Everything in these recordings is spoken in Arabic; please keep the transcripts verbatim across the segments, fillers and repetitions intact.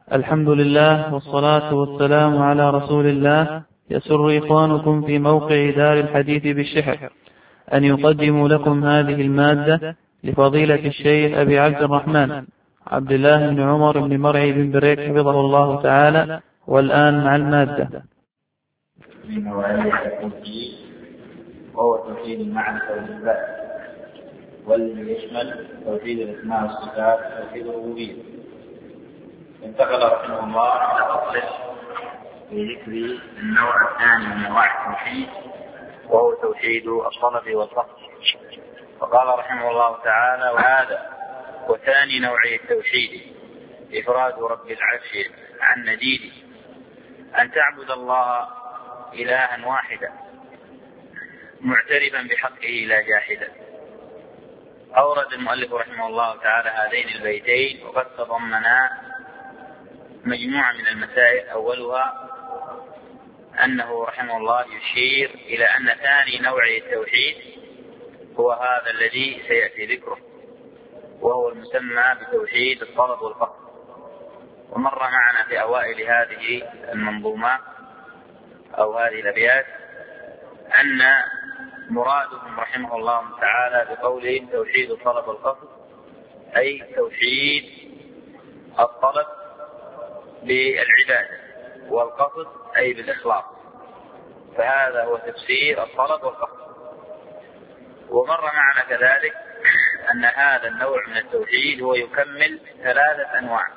الحمد لله والصلاة والسلام على رسول الله. يسر إخوانكم في موقع دار الحديث بالشحر أن يقدموا لكم هذه المادة لفضيلة الشيخ أبي عبد الرحمن عبد الله بن عمر بن مرعي بن بريك حفظه الله تعالى. والآن مع المادة. من نوعية التوحيد وهو توحيد المعنى والإثبات، والذي يشمل توحيد الأسماء والصفات وتوحيد الربوبية. انتقل رحمه الله على فصل في ذكر النوع الثاني من انواع التوحيد وهو توحيد الطلب والقصد. فقال رحمه الله تعالى: وهذا وثاني نوعي التوحيد إفراد رب العرش عن نديده، أن تعبد الله إلها واحدا معترفا بحقه لا جاحدا. أورد المؤلف رحمه الله تعالى هذين البيتين وقد تضمنا مجموعة من المسائل. أولها أنه رحمه الله يشير إلى أن ثاني نوعي التوحيد هو هذا الذي سيأتي ذكره، وهو المسمى بتوحيد الطلب والقصد. ومر معنا في أوائل هذه المنظومة أو هذه الأبيات أن مرادهم رحمه الله تعالى بقولهم توحيد الطلب والقصد أي توحيد الطلب بالعبادة والقصد أي بالإخلاص. فهذا هو تفسير الطلب والقصد. ومر معنا كذلك أن هذا النوع من التوحيد هو يكمل ثلاثة أنواع،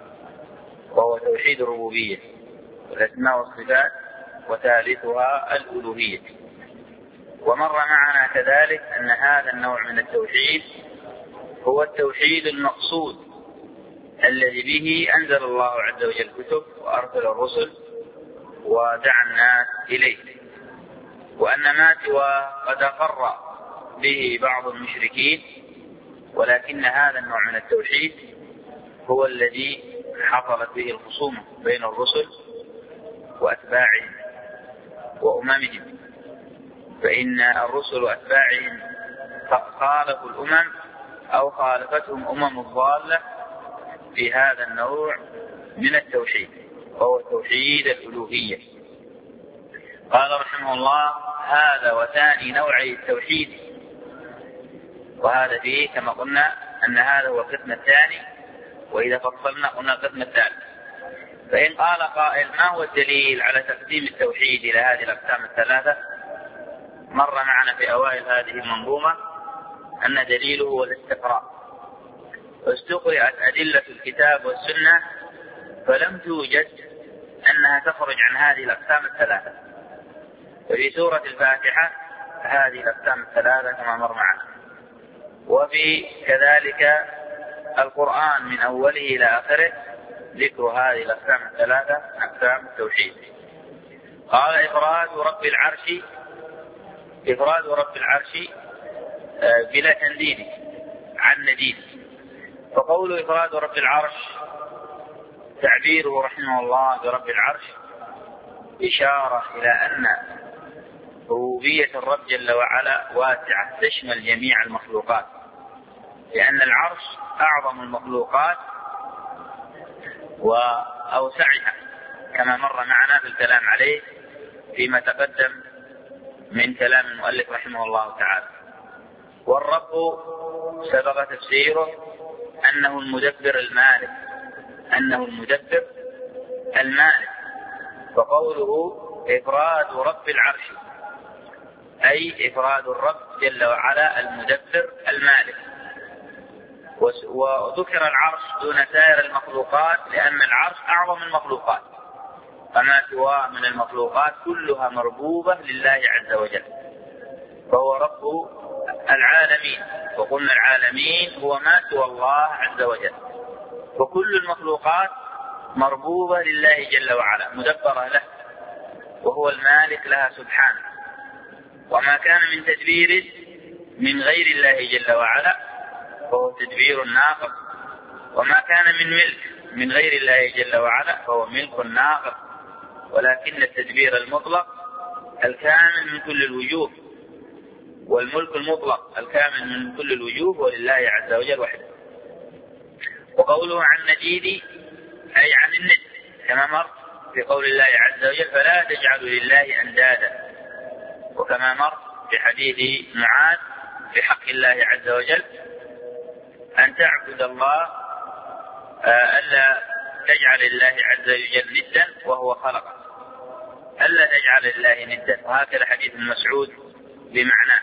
وهو توحيد الربوبية والأسماء والصفات، وثالثها الألوهية. ومر معنا كذلك أن هذا النوع من التوحيد هو التوحيد المقصود الذي به أنزل الله عز وجل الكتب وأرسل الرسل ودعا الناس إليه، وأن ما سوى قد أقر به بعض المشركين، ولكن هذا النوع من التوحيد هو الذي حصلت به الخصومة بين الرسل وأتباعهم وأممهم. فإن الرسل وأتباعهم خالفوا الأمم أو خالفتهم أمم الضالة في هذا النوع من التوحيد، وهو توحيد الألوهية. قال رحمه الله: هذا وثاني نوعي التوحيد. وهذا فيه كما قلنا أن هذا هو القسم الثاني، وإذا فصلنا قلنا القسم الثالث. فإن قال قائل: ما هو الدليل على تقسيم التوحيد إلى هذه الأقسام الثلاثة؟ مر معنا في أوائل هذه المنظومة أن دليله هو الاستقراء، واستقرأت أدلة الكتاب والسنة فلم توجد أنها تخرج عن هذه الأقسام الثلاثة. وفي سورة الفاتحة هذه الأقسام الثلاثة كما مر معنا، وفي كذلك القرآن من أوله إلى آخره ذكر هذه الأقسام الثلاثة أقسام التوحيد. قال: إفراد رب العرش إفراد رب العرش بلا تنديد عن نديد. فقول إفراد رب العرش تعبيره رحمه الله برب العرش إشارة إلى أن ربوبية الرب جل وعلا واسعة تشمل جميع المخلوقات، لأن العرش أعظم المخلوقات وأوسعها كما مر معنا في الكلام عليه فيما تقدم من كلام المؤلف رحمه الله تعالى. والرب سبق تفسيره أنه المدبر المالك أنه المدبر المالك. فقوله إفراد رب العرش أي إفراد الرب جل وعلا المدبر المالك. وذكر العرش دون سائر المخلوقات لأن العرش أعظم المخلوقات، فما سواه من المخلوقات كلها مربوبة لله عز وجل، فهو رب العالمين. وقلنا العالمين هو ما سوى الله عز وجل، وكل المخلوقات مربوبة لله جل وعلا مدبرة له، وهو المالك لها سبحانه. وما كان من تدبير من غير الله جل وعلا فهو تدبير ناقص، وما كان من ملك من غير الله جل وعلا فهو ملك ناقص. ولكن التدبير المطلق الكامل من كل الوجوه، والملك المطلق الكامل من كل الوجوه ولله عز وجل وحده. وقوله عن نديد أي عن الند، كما مر في قول الله عز وجل فلا تجعلوا لله أندادا، وكما مر في حديث معاذ في حق الله عز وجل أن تعبد الله ألا تجعل الله عز وجل ندا وهو خلقه، ألا تجعل الله ندا، وهكذا حديث مسعود بمعناه.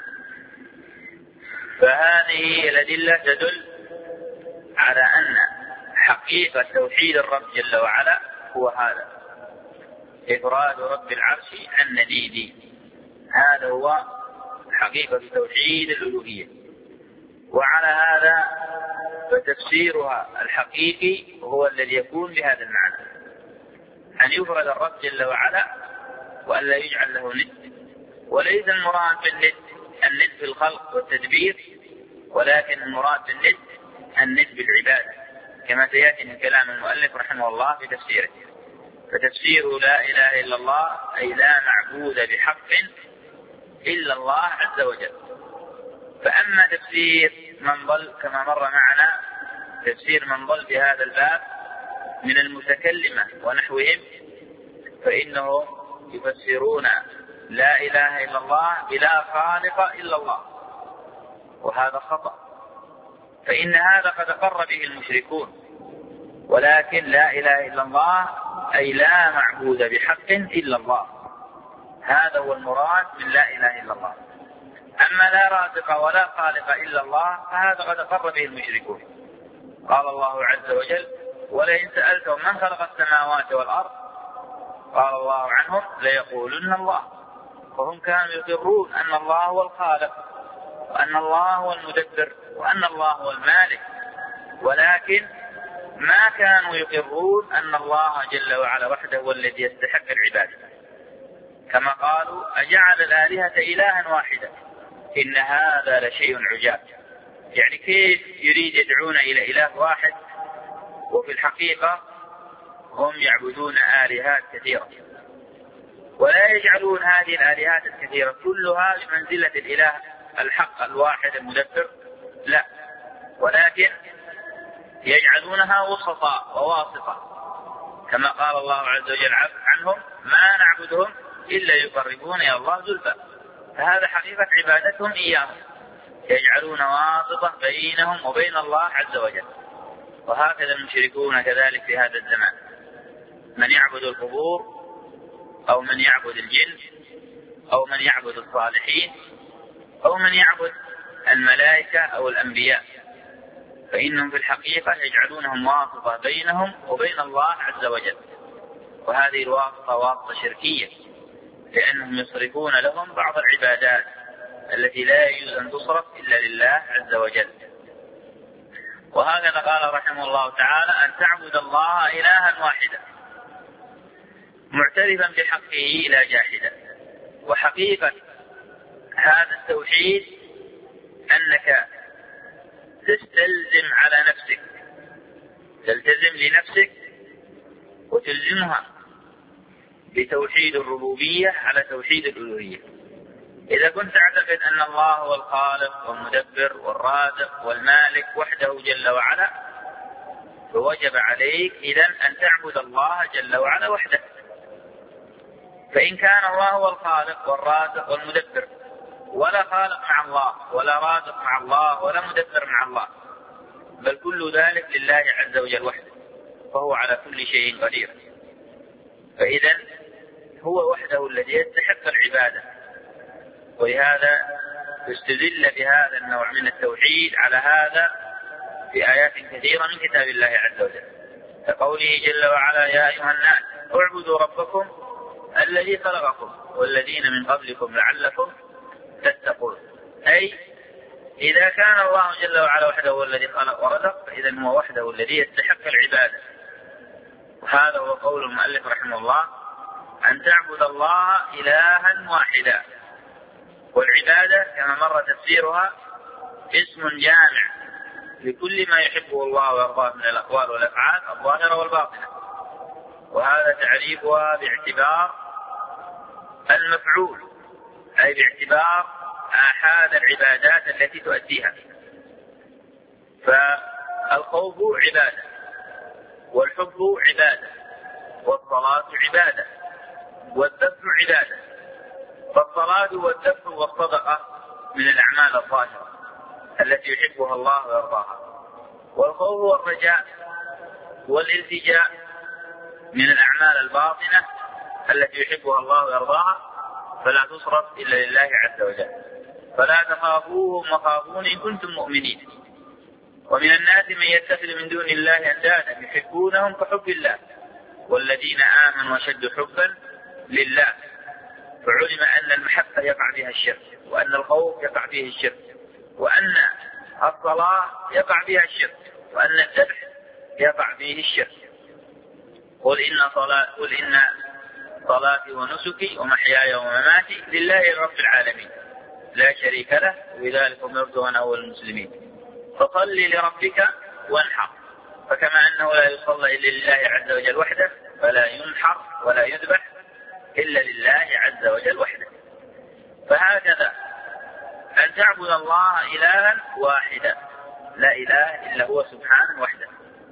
فهذه الأدلة تدل على أن حقيقة توحيد الرب جل وعلا هو هذا، إفراد رب العرش عن نديد، هذا هو حقيقة توحيد الألوهية. وعلى هذا فتفسيرها الحقيقي هو الذي يكون بهذا المعنى، أن يفرد الرب جل وعلا وأن لا يجعل له ند، وليس المراد بالند الند في الخلق والتدبير، ولكن المراد بالند الند بالعبادة، كما سيأتي من كلام المؤلف رحمه الله في تفسيره. فتفسير لا إله إلا الله أي لا معبود بحق إلا الله عز وجل. فأما تفسير من ضل كما مر معنا، تفسير من ضل بهذا الباب من المتكلمة ونحوهم، فإنهم يفسرون لا إله إلا الله بلا خالق إلا الله، وهذا خطأ، فإن هذا قد أقر به المشركون. ولكن لا إله إلا الله أي لا معبود بحق إلا الله، هذا هو المراد من لا إله إلا الله. أما لا رازق ولا خالق إلا الله فهذا قد أقر به المشركون. قال الله عز وجل ولئن سألتهم من خلق السماوات والأرض قال الله عنهم ليقولن الله، وهم كانوا يقرون أن الله هو الخالق وأن الله هو المدبر وأن الله هو المالك، ولكن ما كانوا يقرون أن الله جل وعلا وحده هو الذي يستحق العبادة، كما قالوا أجعل الآلهة إلها واحدا إن هذا لشيء عجاب. يعني كيف يريد يدعون إلى إله واحد وفي الحقيقة هم يعبدون آلهات كثيرة، ولا يجعلون هذه الآلهات الكثيرة كلها بمنزلة الإله الحق الواحد المدبر، لا، ولكن يجعلونها وسطاء وواسطة، كما قال الله عز وجل عنهم ما نعبدهم إلا يقربون إلى الله زلفى. فهذا حقيقة عبادتهم إياهم، يجعلون واسطة بينهم وبين الله عز وجل. وهكذا المشركون كذلك في هذا الزمان، من يعبد القبور أو من يعبد الجن أو من يعبد الصالحين أو من يعبد الملائكة أو الأنبياء، فإنهم في الحقيقة يجعلونهم واسطة بينهم وبين الله عز وجل، وهذه الواسطة واسطة شركية، لأنهم يصرفون لهم بعض العبادات التي لا يجوز أن تصرف إلا لله عز وجل. وهكذا قال رحمه الله تعالى أن تعبد الله إلها واحدا معترفا بحقه لا جاحدا. وحقيقة هذا التوحيد أنك تستلزم على نفسك، تلتزم لنفسك وتلزمها بتوحيد الربوبية على توحيد الألوهية. إذا كنت تعتقد أن الله هو الخالق والمدبر والرازق والمالك وحده جل وعلا، فوجب عليك إذن أن تعبد الله جل وعلا وحده. فإن كان الله هو الخالق والرازق والمدبر ولا خالق مع الله ولا رازق مع الله ولا مدبر مع الله، بل كل ذلك لله عز وجل وحده، فهو على كل شيء قدير، فإذا هو وحده الذي يستحق العبادة. ولهذا يستدل بهذا النوع من التوحيد على هذا في آيات كثيرة من كتاب الله عز وجل، كقوله جل وعلا يا أيها الناس اعبدوا ربكم الذي خلقكم والذين من قبلكم لعلكم تتقون. أي إذا كان الله جل وعلا وحده هو الذي خلق ورزق، فإذا هو وحده الذي يستحق العبادة. وهذا هو قول المؤلف رحمه الله أن تعبد الله إلها واحدا. والعبادة كما مر تفسيرها اسم جامع لكل ما يحبه الله ويرضاه من الأقوال والأفعال الظاهرة والباطنة، وهذا تعريفها باعتبار المفعول، أي باعتبار آحاد العبادات التي تؤديها. فالخوف عبادة، والحب عبادة، والصلاة عبادة، والذبح عبادة. فالصلاة والذبح والصدقة من الأعمال الظاهرة التي يحبها الله ويرضاها. والخوف والرجاء والالتجاء من الأعمال الباطنة التي يحبها الله ويرضاها، فلا تصرف إلا لله عز وجل. فلا تخافوهم وخافون إن كنتم مؤمنين. ومن الناس من يتخذ من دون الله أندادا يحبونهم كحب الله والذين آمنوا أشد حبا لله. فعلم أن المحبة يقع بها الشرك، وأن الخوف يقع فيه الشرك، وأن الصلاة يقع بها الشرك، وأن الذبح يقع فيه الشرك. قل إن صلاة قل إن صلاتي ونسكي ومحياي ومماتي لله رب العالمين لا شريك له وبذلك أمرت وأنا أول المسلمين. فصل لربك وانحر. فكما أنه لا يصلى إلا لله عز وجل وحده، فلا ينحر ولا يذبح إلا لله عز وجل وحده. فهكذا أن تعبد الله إلها واحدا لا إله إلا هو سبحانه وحده،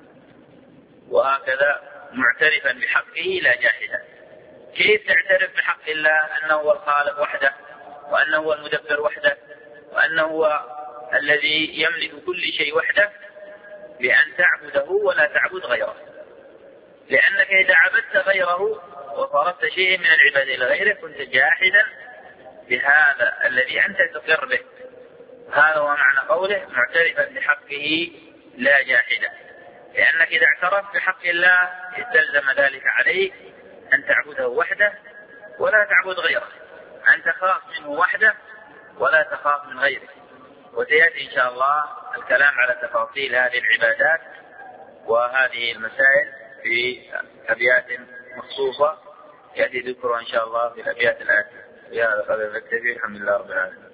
وهكذا معترفا بحقه لا جاحدا. كيف تعترف بحق الله أنه هو الخالق وحده، وأنه هو المدبر وحده، وأنه هو الذي يملك كل شيء وحده؟ بأن تعبده ولا تعبد غيره. لأنك إذا عبدت غيره وصرفت شيء من العبادة إلى غيره كنت جاحدا بهذا الذي أنت تقر به. هذا هو معنى قوله معترفا بحقه لا جاحدا. لأنك إذا اعترفت بحق الله استلزم ذلك عليك أن تعبده وحده ولا تعبد غيره، أن تخاف منه وحده ولا تخاف من غيره. وسيأتي إن شاء الله الكلام على تفاصيل هذه العبادات وهذه المسائل في أبيات مخصوصة يأتي ذكرها إن شاء الله في الأبيات الآتية. يا هذا قدر التكبير. الحمد لله رب العالمين.